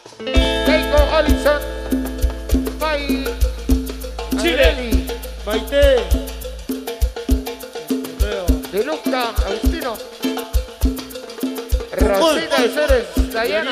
Keiko Allison, May Chile. Areli, Maite. De Luca, Agustino, Rosita de Ceres, Dayana.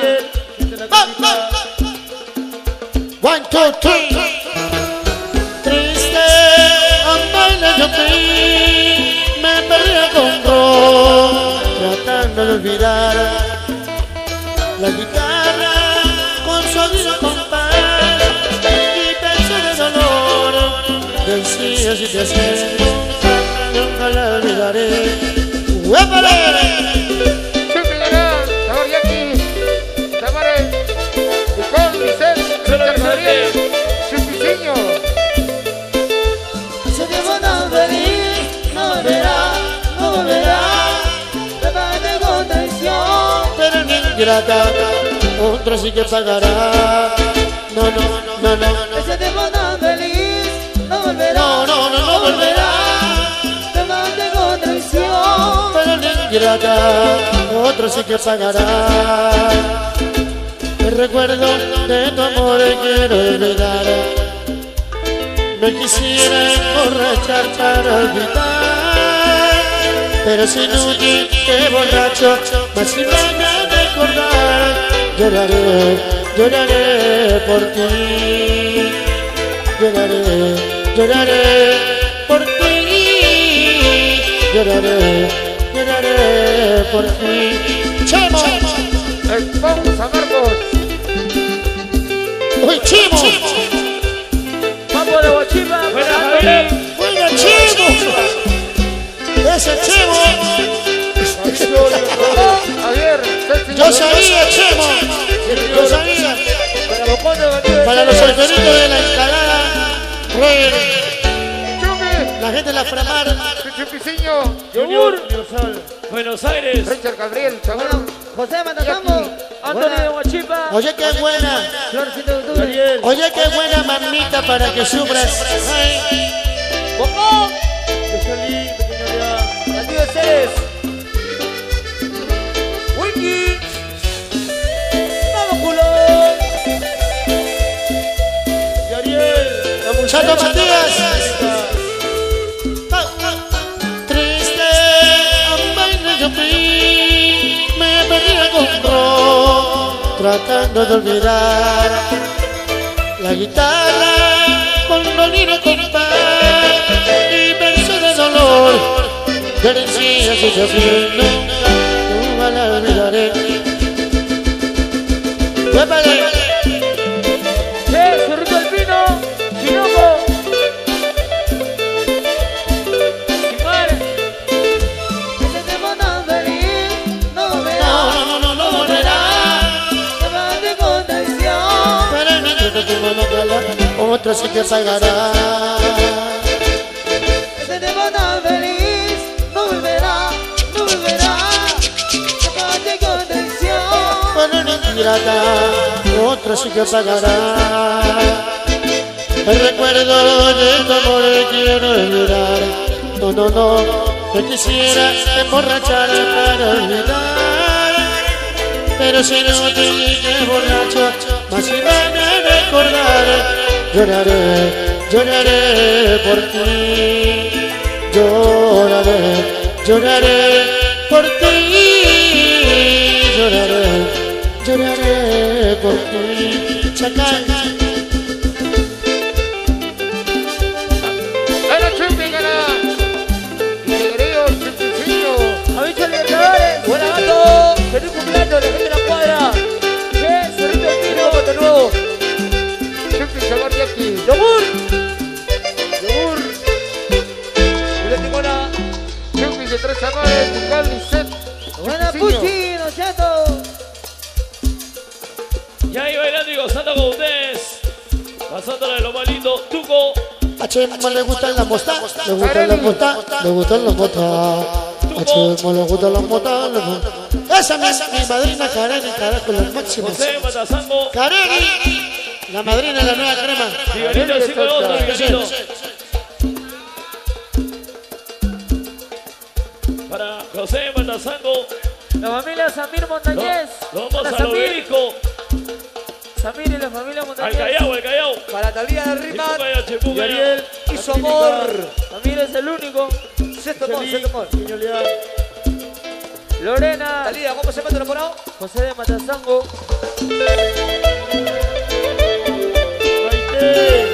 One, two, three. Triste, amable yo fui, me perdí el control, tratando de olvidar la guitarra con su agudo compás y pensé de dolor, decía si te haces, nunca la olvidaré. ¡Huépale! Chupi Galán, Sabor Yaqui, Tamares, Nicole, Vicente, Richard Gabriel, Chupiciño. Ese tiempo tan feliz no volverá, no volverá. Te pagué con traición, pero mi ingrata, otro sí que pagará. No, no, no, no, no. Ese tiempo tan feliz no volverá, no volverá. Te pagué con traición, pero mi ingrata, otro sí que pagará. El recuerdo de tu amor quiero olvidar. Me quisiera emborrachar para olvidar, pero es inútil que borracho, más si me haga recordar. Lloraré, lloraré por ti. Lloraré, lloraré por ti. Lloraré, lloraré por ti. ¡Chemo! Esposa Marcos, ¡Uy, Chemo! Papo de Guachipa. Buena, Javier. ¡Buena, Chemo! ¡Ese Chemo! Javier, Yo sabía, Chemo. Yo sabía. Para los solteritos de la instalada, Roger, Chupi, la gente de la Framar, Chupiciño, Yogur. Buenos Aires. Richard Gabriel, Sabor. José Matazambo, Antonio de Guachipa. oye qué buena, Florcito de Octubre, Daniel. oye qué buena mamita para que sufras. Ay, Bocó. De Solí, pequeño de Antiguo de Ceres. Wiki. Vamos, culo. Y Ariel. Chato Matías. Triste, amable yo fui, me perdí el control, tratando de olvidar la guitarra con dolido compás y verso de dolor, que decía si te fui, nunca la olvidaré. ¡Huépale! Cerrito el Pino. Chinoco. Simar. ese tiempo tan feliz no volverá, No volverá. te pagué con traición, Pero el niño que tengo no paga, otro sí que pagará. ese tiempo tan feliz no volverá, no volverá, te pagué con traición, Pero el niño ingrata, otro sí que pagará. El recuerdo de tu amor quiero olvidar. No, no, no, me quisiera emborrachar para olvidar, pero si no te dije borracho, más si me haga recordar. Lloraré, lloraré por ti. Lloraré, lloraré por ti. Lloraré, lloraré por ti. Chacal. Era Chupi Galán, y querido Chupiciño, Aviso Libertadores. Buena gato. Feliz cumpleaños, la gente de la cuadra. Cerrito el Pino. De nuevo. Chupi Sabor Yaqui, Yogur. Yogur. Y la timona. Chupi de Tres Amores, Nicole, Vicente, buena Chupiciño. Puchi, ¿no es cierto? Ya ahí bailando y gozando con ustedes. Pasándola de lo más lindo. Tuco. A Chemo le gustan las mostas, le gustan las mostas, le gustan las mostas. A Chemo le gustan las mostas, le gustan. Esa es mi madrina Kareni, carajo, las máximas. José Matazambo. Kareni, la madrina de la nueva crema. Miguelito, 5-2, Miguelito. Para José Matazango. La familia Samir Montañez, Vamos para al Samir, obelisco. Samir y la familia Al Montañez. Callao, al Callao. Para Talía de Rimat. Chipucaya, Chipucaya. Y Ariel y su amor. Samir es el único. Sexto amor. Niño Leal. Lorena. Talía, ¿cómo se mete el enamorado? José de Matazango. Maite.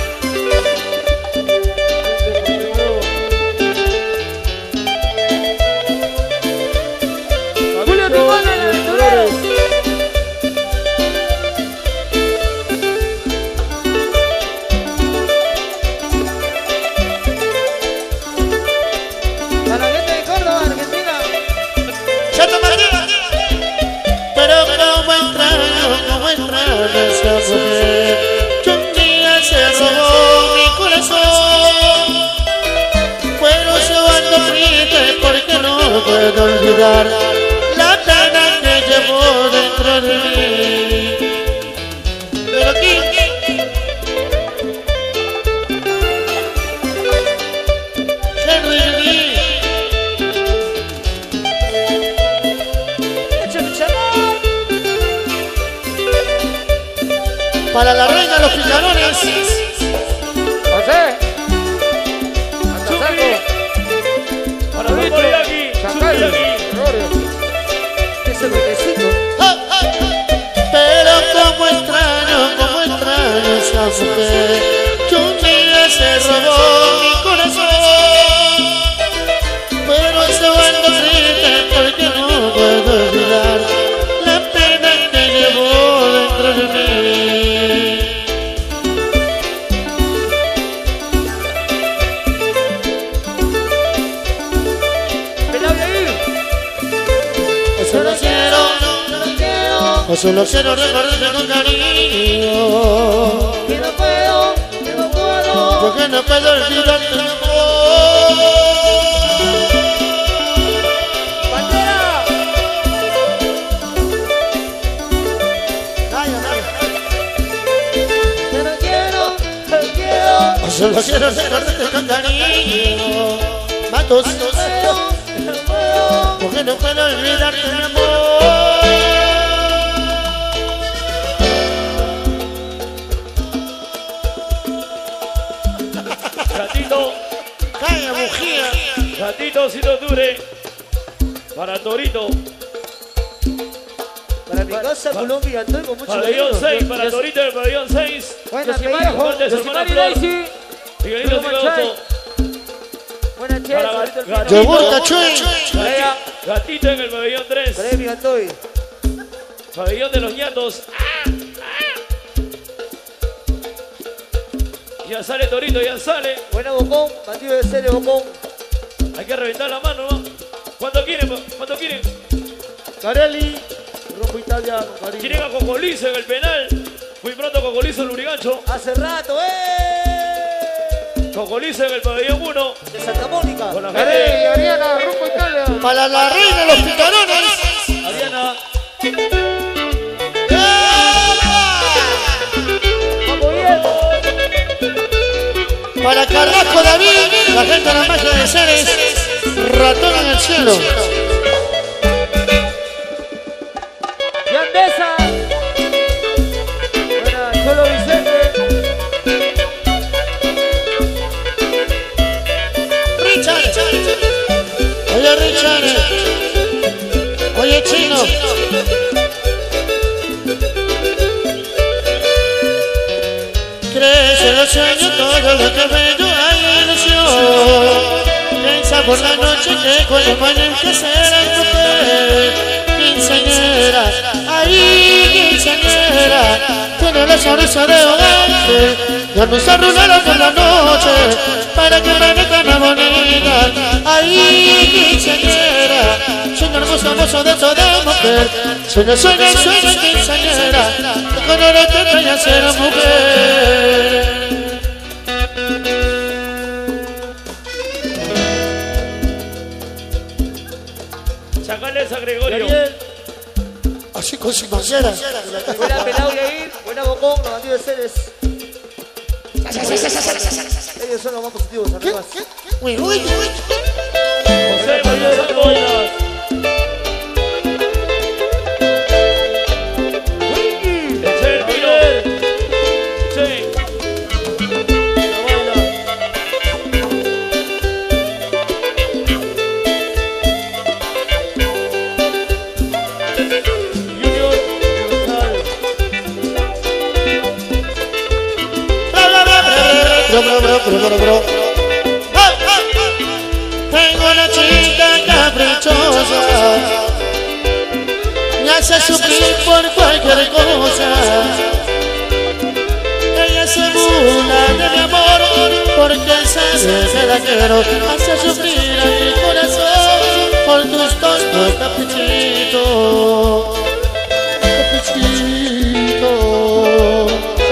Julio Timón, el aventurero. Para la gente de Córdoba, Argentina. Chato Martín. Pero como extraño esa mujer, que un día se robó mi corazón. Pero yo ando triste porque no puedo olvidar la pena que llevo dentro de mí. Pero aquí Henry Lee. Para la reina de los picarones, José. Matazango. Para Rito y aquí. Chacal. Chupi Gloria. Ese bebecito. pero como extraño esa mujer, que un día se robó mi corazón. Pero yo ando triste porque no puedo olvidar la pena que llevo dentro de mí. Yo solo quiero recordarte con cariño, Que no puedo, porque no puedo olvidarte, mi amor. ¡Bandera! Que no quiero, Yo solo quiero recordarte con cariño, Matos, porque no puedo olvidarte, mi amor. Gatito, Calla, bujía. gatito si no dure. Para Torito. Para mi casa, Colombia, estoy con mucho Pabellón cariño. 6, para Torito del pabellón 6. Buenas, Yosimar, viejo. Fuerte, su hermana Yosimar y Flor. Daisy. Miguelito Bruno Sigoto. Buenas Para noches. Gatito. Yogur cachuy. Gatito en el pabellón 3. Premio estoy. Pabellón de los ñatos. Ya sale Torito, ya sale. Buena Bocón, bandido de serie Bocón. Hay que reventar la mano, ¿no? ¿Cuánto quieren? ¿Cuánto quieren? Carelli, Rojo Italia, con cariño. ¿Quieren a Cocolizo en el penal? Muy pronto Cocolizo en Lurigancho. Hace rato, Cocolizo en el pabellón 1. De Santa Mónica. Con la gente. Ariana, Rumbo Italia. Para la reina de los picarones. Ariana. Vamos bien. Para Carrasco David, la gente de la magia de Ceres, ratón en el cielo. Yandesa. Buenas, Cholo Vicente. Richard. Oye, Richard. Oye, Chino. Crece los sueños, todo lo que bello hay ilusión. Piensa por la noche que con el baño que será mujer. Quinceañera, ahí quinceañera. Tiene la sonrisa de hogante. Ya no se arruinaron por la noche para que parezca más bonita. Ahí quinceañera. Sueño hermoso, hermoso de toda mujer. Sueño, sueño, sueño quinceañera. Con el que ya será mujer. Chacales a Gregorio. Así con su mancera. Buena Pelao y ahí. Buena Bocón, los bandidos de Ceres. Ellos son los más positivos, además. Uy, uy, uy. José María Santos. El Pino. hace sufrir por cualquier cosa. Ella se burla de mi amor porque sabe que la quiero. Hace sufrir a mi corazón por tus tontos caprichitos. Caprichitos.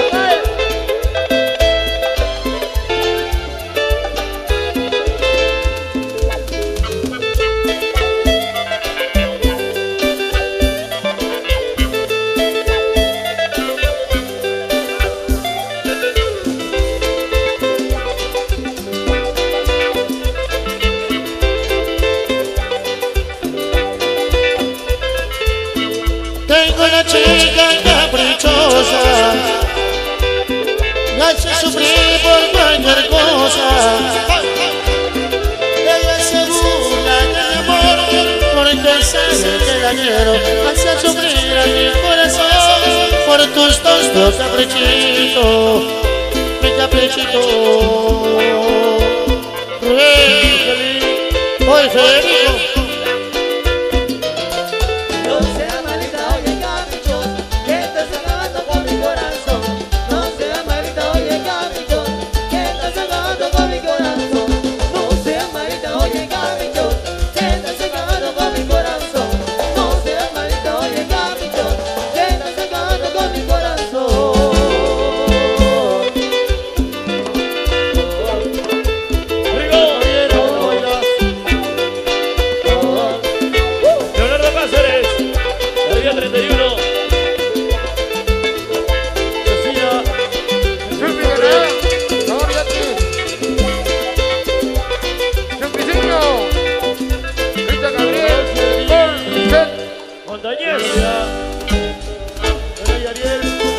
Tengo una chica caprichosa, me hace sufrir por cualquier cosa. Ella se burla de mi amor porque sabe que la quiero. Hace sufrir a mi corazón por tus tontos caprichitos, mi caprichito. Hoy Federico. Montañés. Ariel.